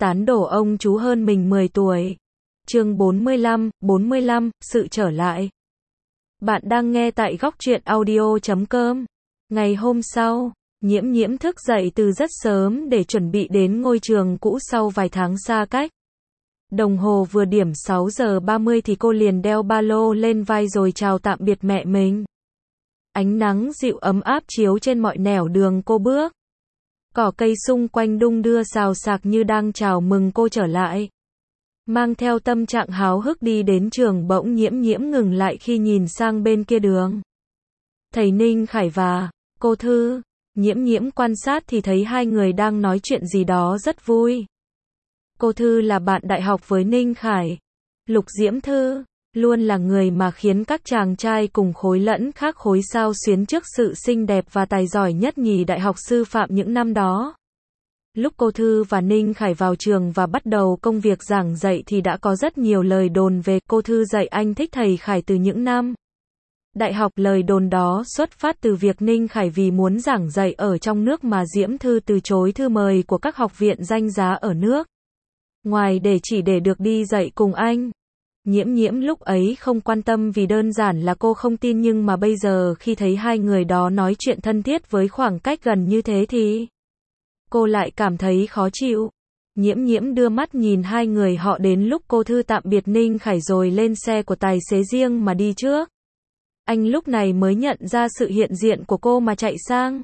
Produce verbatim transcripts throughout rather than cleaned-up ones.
tán đổ ông chú hơn mình mười tuổi. Chương bốn mươi lăm, bốn mươi lăm, sự trở lại. Bạn đang nghe tại góc truyện audio chấm com. Ngày hôm sau, Nhiễm Nhiễm thức dậy từ rất sớm để chuẩn bị đến ngôi trường cũ sau vài tháng xa cách. Đồng hồ vừa điểm sáu giờ ba mươi thì cô liền đeo ba lô lên vai rồi chào tạm biệt mẹ mình. Ánh nắng dịu ấm áp chiếu trên mọi nẻo đường cô bước. Cỏ cây xung quanh đung đưa xào xạc như đang chào mừng cô trở lại. Mang theo tâm trạng háo hức đi đến trường, bỗng Nhiễm Nhiễm ngừng lại khi nhìn sang bên kia đường. Thầy Ninh Khải và cô Thư. Nhiễm Nhiễm quan sát thì thấy hai người đang nói chuyện gì đó rất vui. Cô Thư là bạn đại học với Ninh Khải. Lục Diễm Thư luôn là người mà khiến các chàng trai cùng khối lẫn khác khối xao xuyến trước sự xinh đẹp và tài giỏi nhất nhì đại học sư phạm những năm đó. Lúc cô Thư và Ninh Khải vào trường và bắt đầu công việc giảng dạy thì đã có rất nhiều lời đồn về cô Thư dạy anh thích thầy Khải từ những năm đại học. Lời đồn đó xuất phát từ việc Ninh Khải vì muốn giảng dạy ở trong nước mà Diễm Thư từ chối thư mời của các học viện danh giá ở nước ngoài để chỉ để được đi dạy cùng anh. Nhiễm Nhiễm lúc ấy không quan tâm vì đơn giản là cô không tin, nhưng mà bây giờ khi thấy hai người đó nói chuyện thân thiết với khoảng cách gần như thế thì cô lại cảm thấy khó chịu. Nhiễm Nhiễm đưa mắt nhìn hai người họ đến lúc cô Thư tạm biệt Ninh Khải rồi lên xe của tài xế riêng mà đi trước. Anh lúc này mới nhận ra sự hiện diện của cô mà chạy sang.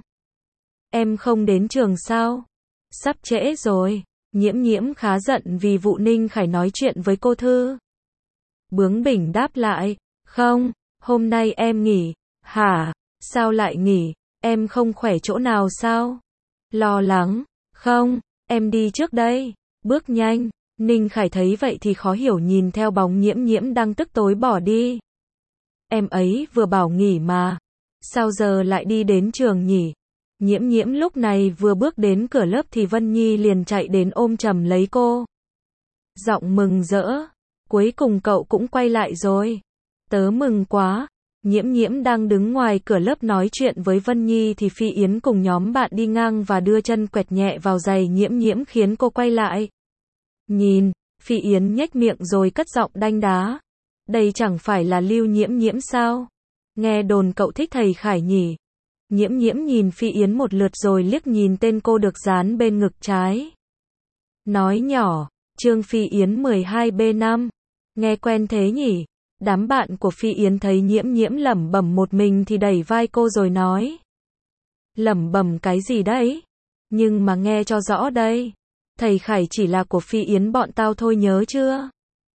Em không đến trường sao? Sắp trễ rồi. Nhiễm Nhiễm khá giận vì vụ Ninh Khải nói chuyện với cô Thư. Bướng bỉnh đáp lại, không, hôm nay em nghỉ. Hả? Sao lại nghỉ? Em không khỏe chỗ nào sao? Lo lắng, không, em đi trước đây. Bước nhanh. Ninh Khải thấy vậy thì khó hiểu nhìn theo bóng Nhiễm Nhiễm đang tức tối bỏ đi. Em ấy vừa bảo nghỉ mà, sao giờ lại đi đến trường nhỉ? Nhiễm Nhiễm lúc này vừa bước đến cửa lớp thì Vân Nhi liền chạy đến ôm chầm lấy cô. Giọng mừng rỡ, cuối cùng cậu cũng quay lại rồi. Tớ mừng quá. Nhiễm Nhiễm đang đứng ngoài cửa lớp nói chuyện với Vân Nhi thì Phi Yến cùng nhóm bạn đi ngang và đưa chân quẹt nhẹ vào giày Nhiễm Nhiễm khiến cô quay lại. Nhìn, Phi Yến nhếch miệng rồi cất giọng đanh đá. Đây chẳng phải là Lưu Nhiễm Nhiễm sao? Nghe đồn cậu thích thầy Khải nhỉ? Nhiễm Nhiễm nhìn Phi Yến một lượt rồi liếc nhìn tên cô được dán bên ngực trái. Nói nhỏ, Trương Phi Yến mười hai B năm. Nghe quen thế nhỉ? Đám bạn của Phi Yến thấy Nhiễm Nhiễm lẩm bẩm một mình thì đẩy vai cô rồi nói. Lẩm bẩm cái gì đấy? Nhưng mà nghe cho rõ đây. Thầy Khải chỉ là của Phi Yến bọn tao thôi, nhớ chưa?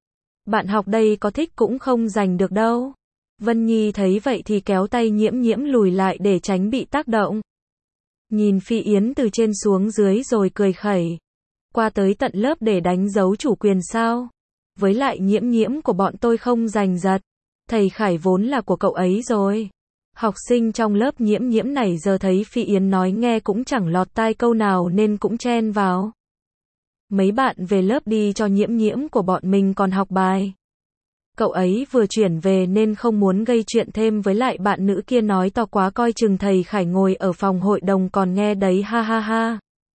Bạn học đây có thích cũng không giành được đâu. Vân Nhi thấy vậy thì kéo tay Nhiễm Nhiễm lùi lại để tránh bị tác động. Nhìn Phi Yến từ trên xuống dưới rồi cười khẩy. Qua tới tận lớp để đánh dấu chủ quyền sao? Với lại Nhiễm Nhiễm của bọn tôi không giành giật. Thầy Khải vốn là của cậu ấy rồi. Học sinh trong lớp Nhiễm Nhiễm này giờ thấy Phi Yến nói nghe cũng chẳng lọt tai câu nào nên cũng chen vào. Mấy bạn về lớp đi cho Nhiễm Nhiễm của bọn mình còn học bài. Cậu ấy vừa chuyển về nên không muốn gây chuyện thêm, với lại bạn nữ kia nói to quá coi chừng thầy Khải ngồi ở phòng hội đồng còn nghe đấy, ha ha ha.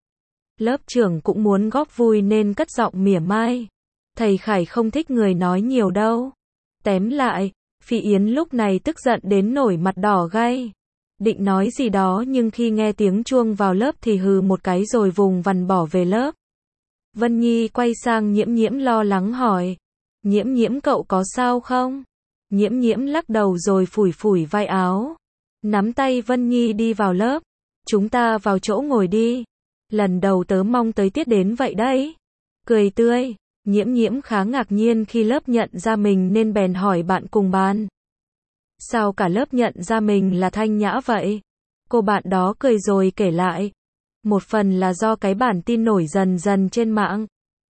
Lớp trưởng cũng muốn góp vui nên cất giọng mỉa mai. Thầy Khải không thích người nói nhiều đâu. Tém lại, Phi Yến lúc này tức giận đến nổi mặt đỏ gay. Định nói gì đó nhưng khi nghe tiếng chuông vào lớp thì hừ một cái rồi vùng vằng bỏ về lớp. Vân Nhi quay sang Nhiễm Nhiễm lo lắng hỏi. Nhiễm Nhiễm cậu có sao không? Nhiễm Nhiễm lắc đầu rồi phủi phủi vai áo. Nắm tay Vân Nhi đi vào lớp. Chúng ta vào chỗ ngồi đi. Lần đầu tớ mong tới tiết đến vậy đấy. Cười tươi. Nhiễm Nhiễm khá ngạc nhiên khi lớp nhận ra mình nên bèn hỏi bạn cùng bàn. Sao cả lớp nhận ra mình là Thanh Nhã vậy? Cô bạn đó cười rồi kể lại. Một phần là do cái bản tin nổi dần dần trên mạng.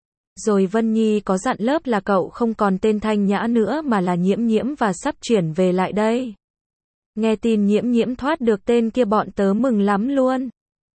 Rồi Vân Nhi có dặn lớp là cậu không còn tên Thanh Nhã nữa mà là Nhiễm Nhiễm và sắp chuyển về lại đây. Nghe tin Nhiễm Nhiễm thoát được tên kia bọn tớ mừng lắm luôn.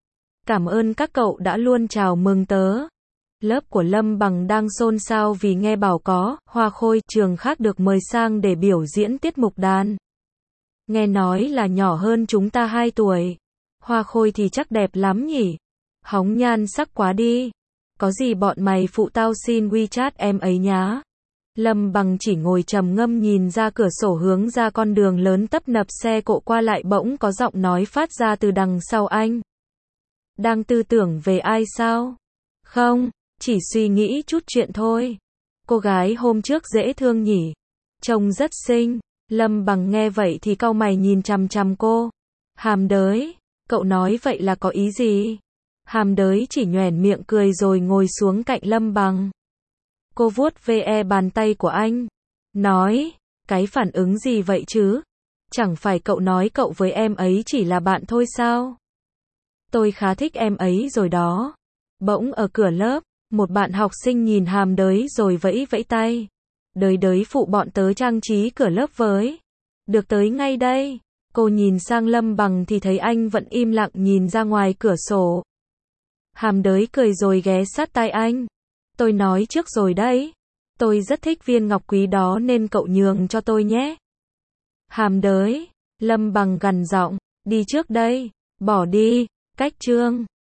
Cảm ơn các cậu đã luôn chào mừng tớ. Lớp của Lâm Bằng đang xôn xao vì nghe bảo có Hoa Khôi trường khác được mời sang để biểu diễn tiết mục đàn. Nghe nói là nhỏ hơn chúng ta hai tuổi. Hoa Khôi thì chắc đẹp lắm nhỉ? Hóng nhan sắc quá đi. Có gì bọn mày phụ tao xin WeChat em ấy nhá. Lâm Bằng chỉ ngồi trầm ngâm nhìn ra cửa sổ hướng ra con đường lớn tấp nập xe cộ qua lại, bỗng có giọng nói phát ra từ đằng sau anh. Đang tư tưởng về ai sao? Không, chỉ suy nghĩ chút chuyện thôi. Cô gái hôm trước dễ thương nhỉ? Trông rất xinh. Lâm Bằng nghe vậy thì cau mày nhìn chằm chằm cô. Hàm đới, cậu nói vậy là có ý gì? Hàm đới chỉ nhoẻn miệng cười rồi ngồi xuống cạnh Lâm Bằng. Cô vuốt ve bàn tay của anh. Nói, cái phản ứng gì vậy chứ? Chẳng phải cậu nói cậu với em ấy chỉ là bạn thôi sao? Tôi khá thích em ấy rồi đó. Bỗng ở cửa lớp, một bạn học sinh nhìn Hàm đới rồi vẫy vẫy tay. Đới đới phụ bọn tớ trang trí cửa lớp với. Được, tới ngay đây. Cô nhìn sang Lâm Bằng thì thấy anh vẫn im lặng nhìn ra ngoài cửa sổ. Hàm đới cười rồi ghé sát tai anh. Tôi nói trước rồi đấy. Tôi rất thích viên ngọc quý đó nên cậu nhường cho tôi nhé. Hàm đới. Lâm Bằng gằn giọng. Đi trước đây. Bỏ đi. Cách chương.